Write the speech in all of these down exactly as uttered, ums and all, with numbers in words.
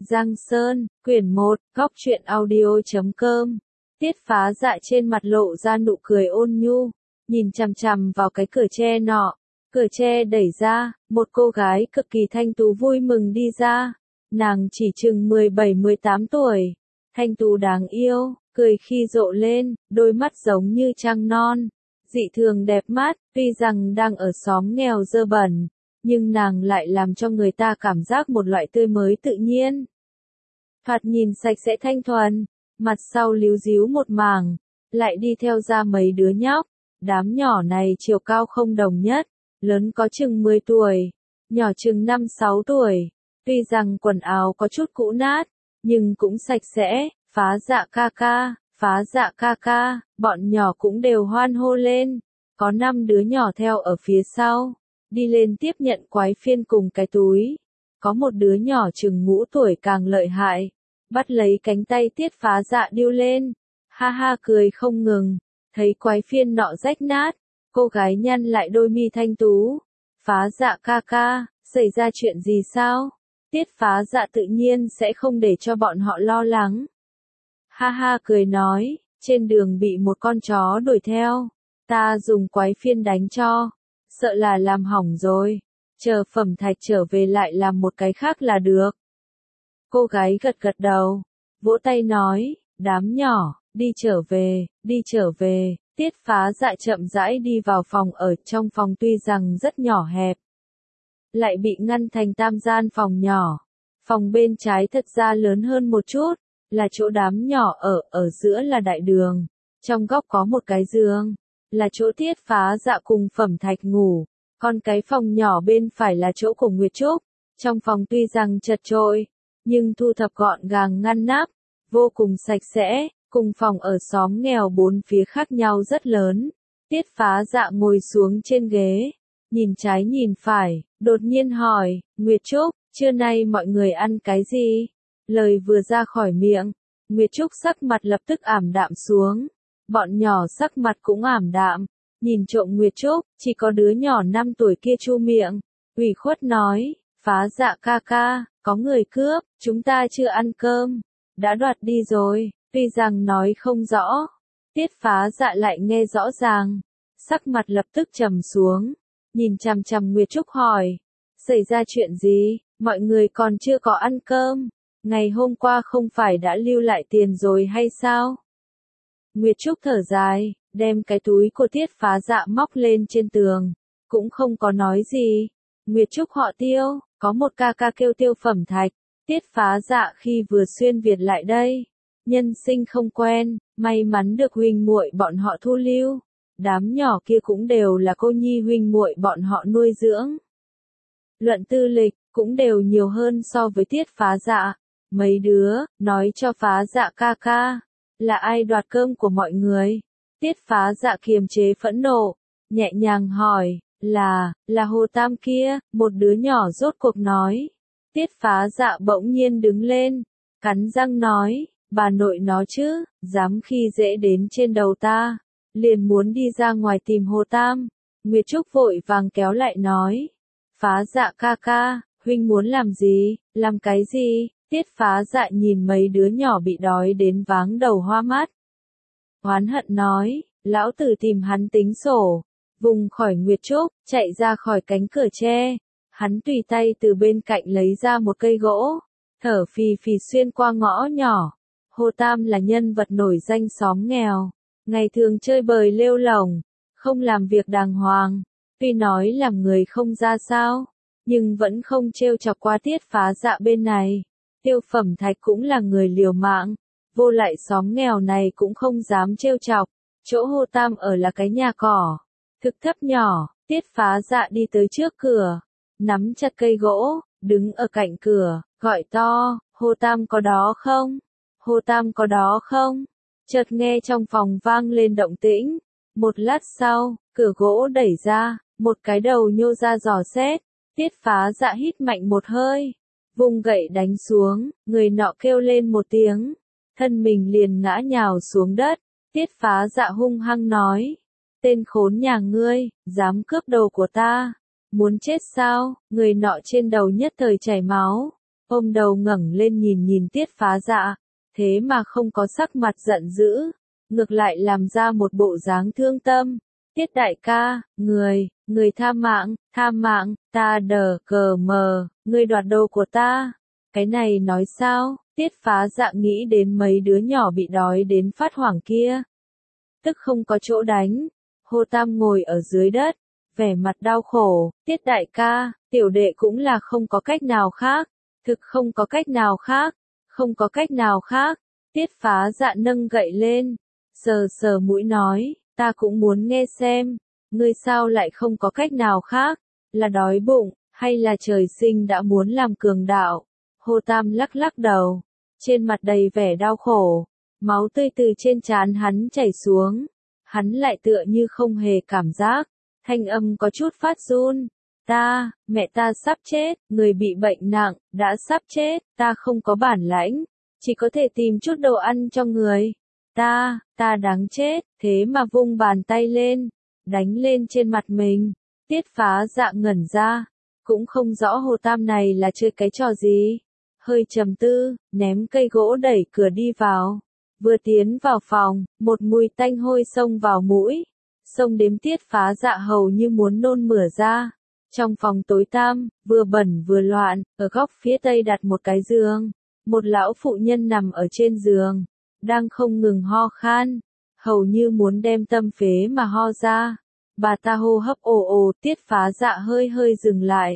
Giang Sơn, quyển một, góc truyện audio chấm com. Tiết Phá Dạ trên mặt lộ ra nụ cười ôn nhu, nhìn chằm chằm vào cái cửa tre nọ. Cửa tre đẩy ra, một cô gái cực kỳ thanh tú vui mừng đi ra. Nàng chỉ chừng mười bảy mười tám tuổi, thanh tú đáng yêu, cười khi rộ lên, đôi mắt giống như trăng non, dị thường đẹp mắt. Tuy rằng đang ở xóm nghèo dơ bẩn, nhưng nàng lại làm cho người ta cảm giác một loại tươi mới tự nhiên. Thoạt nhìn sạch sẽ thanh thuần, mặt sau líu díu một mảng, lại đi theo ra mấy đứa nhóc. Đám nhỏ này chiều cao không đồng nhất, lớn có chừng mười tuổi, nhỏ chừng năm sáu tuổi. Tuy rằng quần áo có chút cũ nát, nhưng cũng sạch sẽ. Phá Dạ ca ca, Phá Dạ ca ca, bọn nhỏ cũng đều hoan hô lên. Có năm đứa nhỏ theo ở phía sau, đi lên tiếp nhận quái phiên cùng cái túi. Có một đứa nhỏ chừng ngũ tuổi càng lợi hại, bắt lấy cánh tay Tiết Phá Dạ điêu lên, ha ha cười không ngừng. Thấy quái phiên nọ rách nát, cô gái nhăn lại đôi mi thanh tú. Phá Dạ ca ca, xảy ra chuyện gì sao? Tiết Phá Dạ tự nhiên sẽ không để cho bọn họ lo lắng. Ha ha cười nói, trên đường bị một con chó đuổi theo, ta dùng quái phiên đánh cho, sợ là làm hỏng rồi, chờ phẩm thạch trở về lại làm một cái khác là được. Cô gái gật gật đầu, vỗ tay nói, đám nhỏ, đi trở về, đi trở về. Tiết Phá Dạ chậm rãi đi vào phòng. Ở trong phòng tuy rằng rất nhỏ hẹp, lại bị ngăn thành tam gian phòng nhỏ. Phòng bên trái thật ra lớn hơn một chút, là chỗ đám nhỏ ở, ở giữa là đại đường. Trong góc có một cái giường, là chỗ Tiết Phá Dạ cùng phẩm thạch ngủ. Còn cái phòng nhỏ bên phải là chỗ của Nguyệt Trúc. Trong phòng tuy rằng chật chội, nhưng thu thập gọn gàng ngăn nắp, vô cùng sạch sẽ. Cùng phòng ở xóm nghèo bốn phía khác nhau rất lớn. Tiết Phá Dạ ngồi xuống trên ghế, nhìn trái nhìn phải, đột nhiên hỏi, Nguyệt Trúc, trưa nay mọi người ăn cái gì? Lời vừa ra khỏi miệng, Nguyệt Trúc sắc mặt lập tức ảm đạm xuống. Bọn nhỏ sắc mặt cũng ảm đạm, nhìn trộm Nguyệt Trúc, chỉ có đứa nhỏ năm tuổi kia chu miệng, ủy khuất nói, Phá Dạ ca ca, có người cướp, chúng ta chưa ăn cơm, đã đoạt đi rồi. Tuy rằng nói không rõ, Tiết Phá Dạ lại nghe rõ ràng, sắc mặt lập tức trầm xuống, nhìn chằm chằm Nguyệt Trúc hỏi, xảy ra chuyện gì, mọi người còn chưa có ăn cơm, ngày hôm qua không phải đã lưu lại tiền rồi hay sao? Nguyệt Trúc thở dài, đem cái túi của Tiết Phá Dạ móc lên trên tường, cũng không có nói gì. Nguyệt Trúc họ Tiêu, có một ca ca kêu Tiêu Phẩm Thạch, Tiết Phá Dạ khi vừa xuyên Việt lại đây. Nhân sinh không quen, may mắn được huynh muội bọn họ thu lưu. Đám nhỏ kia cũng đều là cô nhi huynh muội bọn họ nuôi dưỡng. Luận tư lịch, cũng đều nhiều hơn so với Tiết Phá Dạ. Mấy đứa, nói cho Phá Dạ ca ca, là ai đoạt cơm của mọi người? Tiết Phá Dạ kiềm chế phẫn nộ, nhẹ nhàng hỏi, là, là Hồ Tam kia, một đứa nhỏ rốt cuộc nói. Tiết Phá Dạ bỗng nhiên đứng lên, cắn răng nói, bà nội nó chứ, dám khi dễ đến trên đầu ta, liền muốn đi ra ngoài tìm Hồ Tam. Nguyệt Trúc vội vàng kéo lại nói, Phá Dạ ca ca, huynh muốn làm gì, làm cái gì? Tiết Phá Dạ nhìn mấy đứa nhỏ bị đói đến váng đầu hoa mắt, oán hận nói, lão tử tìm hắn tính sổ. Vùng khỏi Nguyệt Trúc, chạy ra khỏi cánh cửa tre, hắn tùy tay từ bên cạnh lấy ra một cây gỗ, thở phì phì xuyên qua ngõ nhỏ. Hồ Tam là nhân vật nổi danh xóm nghèo, ngày thường chơi bời lêu lổng, không làm việc đàng hoàng, tuy nói làm người không ra sao, nhưng vẫn không trêu chọc qua Tiết Phá Dạ bên này. Tiêu Phẩm Thạch cũng là người liều mạng, vô lại xóm nghèo này cũng không dám trêu chọc. Chỗ Hồ Tam ở là cái nhà cỏ, thực thấp nhỏ. Tiết Phá Dạ đi tới trước cửa, nắm chặt cây gỗ, đứng ở cạnh cửa, gọi to, Hồ Tam có đó không? Hồ Tam có đó không? Chợt nghe trong phòng vang lên động tĩnh. Một lát sau, cửa gỗ đẩy ra, một cái đầu nhô ra dò xét. Tiết Phá Dạ hít mạnh một hơi, vung gậy đánh xuống, người nọ kêu lên một tiếng, thân mình liền ngã nhào xuống đất. Tiết Phá Dạ hung hăng nói, tên khốn nhà ngươi, dám cướp đầu của ta, muốn chết sao? Người nọ trên đầu nhất thời chảy máu, ôm đầu ngẩng lên nhìn nhìn Tiết Phá Dạ, thế mà không có sắc mặt giận dữ, ngược lại làm ra một bộ dáng thương tâm. Tiết đại ca, người, người tha mạng, tha mạng, ta đờ cờ mờ, người đoạt đồ của ta. Cái này nói sao? Tiết Phá Dạ nghĩ đến mấy đứa nhỏ bị đói đến phát hoảng kia. Tức không có chỗ đánh. Hồ Tam ngồi ở dưới đất, vẻ mặt đau khổ. Tiết đại ca, tiểu đệ cũng là không có cách nào khác. Thực không có cách nào khác. Không có cách nào khác. Tiết Phá Dạ nâng gậy lên. Sờ sờ mũi nói, ta cũng muốn nghe xem. Ngươi sao lại không có cách nào khác? Là đói bụng, hay là trời sinh đã muốn làm cường đạo? Hồ Tam lắc lắc đầu. Trên mặt đầy vẻ đau khổ. Máu tươi từ trên trán hắn chảy xuống. Hắn lại tựa như không hề cảm giác. Thanh âm có chút phát run. Ta, mẹ ta sắp chết, người bị bệnh nặng, đã sắp chết, ta không có bản lãnh. Chỉ có thể tìm chút đồ ăn cho người. Ta, ta đáng chết, thế mà vung bàn tay lên. Đánh lên trên mặt mình. Tiết Phá Dạ ngẩn ra. Cũng không rõ Hồ Tam này là chơi cái trò gì. Hơi trầm tư, ném cây gỗ đẩy cửa đi vào. Vừa tiến vào phòng, một mùi tanh hôi xông vào mũi. Xông đến Tiết Phá Dạ hầu như muốn nôn mửa ra. Trong phòng tối tăm, vừa bẩn vừa loạn, ở góc phía tây đặt một cái giường. Một lão phụ nhân nằm ở trên giường, đang không ngừng ho khan, hầu như muốn đem tâm phế mà ho ra. Bà ta hô hấp ồ ồ, Tiết Phá Dạ hơi hơi dừng lại.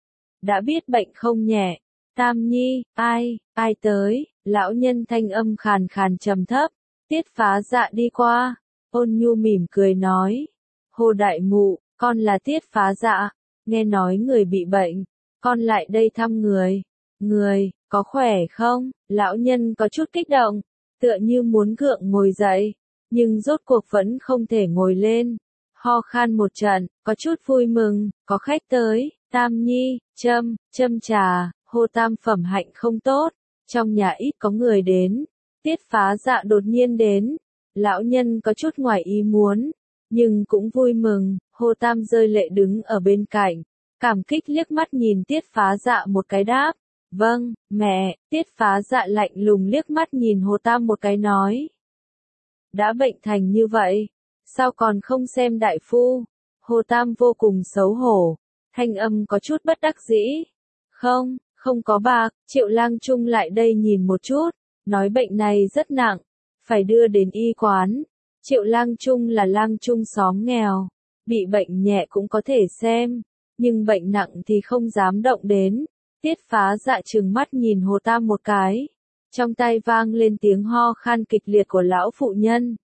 Đã biết bệnh không nhẹ. Tam Nhi, ai, ai tới, lão nhân thanh âm khàn khàn trầm thấp. Tiết Phá Dạ đi qua, ôn nhu mỉm cười nói. Hồ đại mụ, con là Tiết Phá Dạ, nghe nói người bị bệnh, con lại đây thăm người. Người, có khỏe không? Lão nhân có chút kích động, tựa như muốn gượng ngồi dậy, nhưng rốt cuộc vẫn không thể ngồi lên. Ho khan một trận, có chút vui mừng, có khách tới. Tam Nhi, châm, châm trà. Hồ Tam phẩm hạnh không tốt, trong nhà ít có người đến. Tiết Phá Dạ đột nhiên đến. Lão nhân có chút ngoài ý muốn, nhưng cũng vui mừng. Hồ Tam rơi lệ đứng ở bên cạnh, cảm kích liếc mắt nhìn Tiết Phá Dạ một cái đáp. Vâng, mẹ. Tiết Phá Dạ lạnh lùng liếc mắt nhìn Hồ Tam một cái nói. Đã bệnh thành như vậy, sao còn không xem đại phu? Hồ Tam vô cùng xấu hổ, thanh âm có chút bất đắc dĩ. Không, không có bạc. Triệu Lang Trung lại đây nhìn một chút, nói bệnh này rất nặng, phải đưa đến y quán. Triệu Lang Trung là lang trung xóm nghèo, bị bệnh nhẹ cũng có thể xem, nhưng bệnh nặng thì không dám động đến. Tiết Phá Dạ trừng mắt nhìn Hồ Tam một cái, trong tay vang lên tiếng ho khan kịch liệt của lão phụ nhân.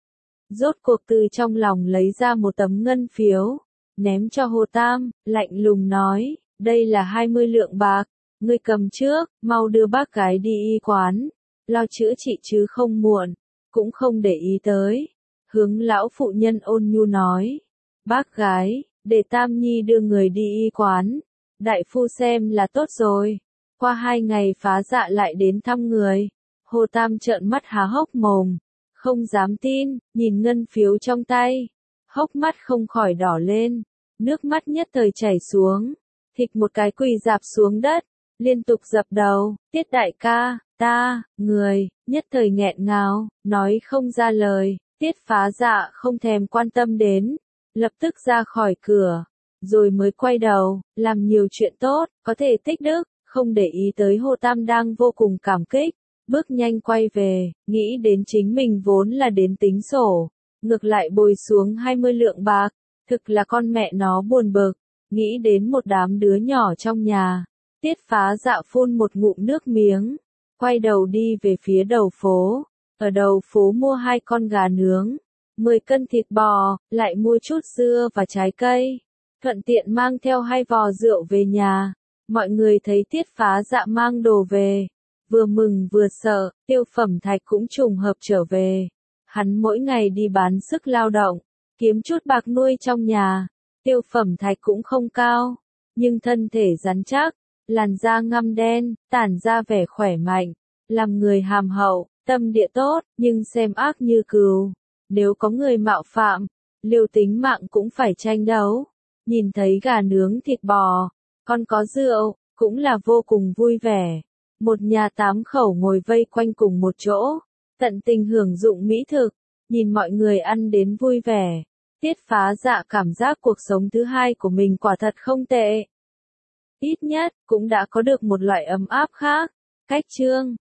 Rốt cuộc từ trong lòng lấy ra một tấm ngân phiếu, ném cho Hồ Tam, lạnh lùng nói, đây là hai mươi lượng bạc, ngươi cầm trước, mau đưa bác gái đi y quán, lo chữa trị chứ không muộn, cũng không để ý tới. Hướng lão phụ nhân ôn nhu nói, bác gái, để Tam Nhi đưa người đi y quán, đại phu xem là tốt rồi. Qua hai ngày Phá Dạ lại đến thăm người. Hồ Tam trợn mắt há hốc mồm, không dám tin, nhìn ngân phiếu trong tay, hốc mắt không khỏi đỏ lên, nước mắt nhất thời chảy xuống, thịch một cái quỳ dạp xuống đất, liên tục dập đầu. Tiết đại ca, ta, người, nhất thời nghẹn ngào, nói không ra lời. Tiết Phá Dạ không thèm quan tâm đến, lập tức ra khỏi cửa, rồi mới quay đầu, làm nhiều chuyện tốt, có thể tích đức, không để ý tới Hồ Tam đang vô cùng cảm kích, bước nhanh quay về, nghĩ đến chính mình vốn là đến tính sổ, ngược lại bồi xuống hai mươi lượng bạc, thực là con mẹ nó buồn bực, nghĩ đến một đám đứa nhỏ trong nhà. Tiết Phá Dạ phun một ngụm nước miếng, quay đầu đi về phía đầu phố, ở đầu phố mua hai con gà nướng, mười cân thịt bò, lại mua chút dưa và trái cây, thuận tiện mang theo hai vò rượu về nhà. Mọi người thấy Tiết Phá Dạ mang đồ về, vừa mừng vừa sợ. Tiêu Phẩm Thạch cũng trùng hợp trở về, hắn mỗi ngày đi bán sức lao động, kiếm chút bạc nuôi trong nhà. Tiêu Phẩm Thạch cũng không cao, nhưng thân thể rắn chắc, làn da ngăm đen, tản ra vẻ khỏe mạnh, làm người hàm hậu, tâm địa tốt, nhưng xem ác như cừu. Nếu có người mạo phạm, liều tính mạng cũng phải tranh đấu. Nhìn thấy gà nướng thịt bò, còn có rượu, cũng là vô cùng vui vẻ. Một nhà tám khẩu ngồi vây quanh cùng một chỗ, tận tình hưởng dụng mỹ thực, nhìn mọi người ăn đến vui vẻ. Tiết Phá Dạ cảm giác cuộc sống thứ hai của mình quả thật không tệ. Ít nhất, cũng đã có được một loại ấm áp khác. Cách chương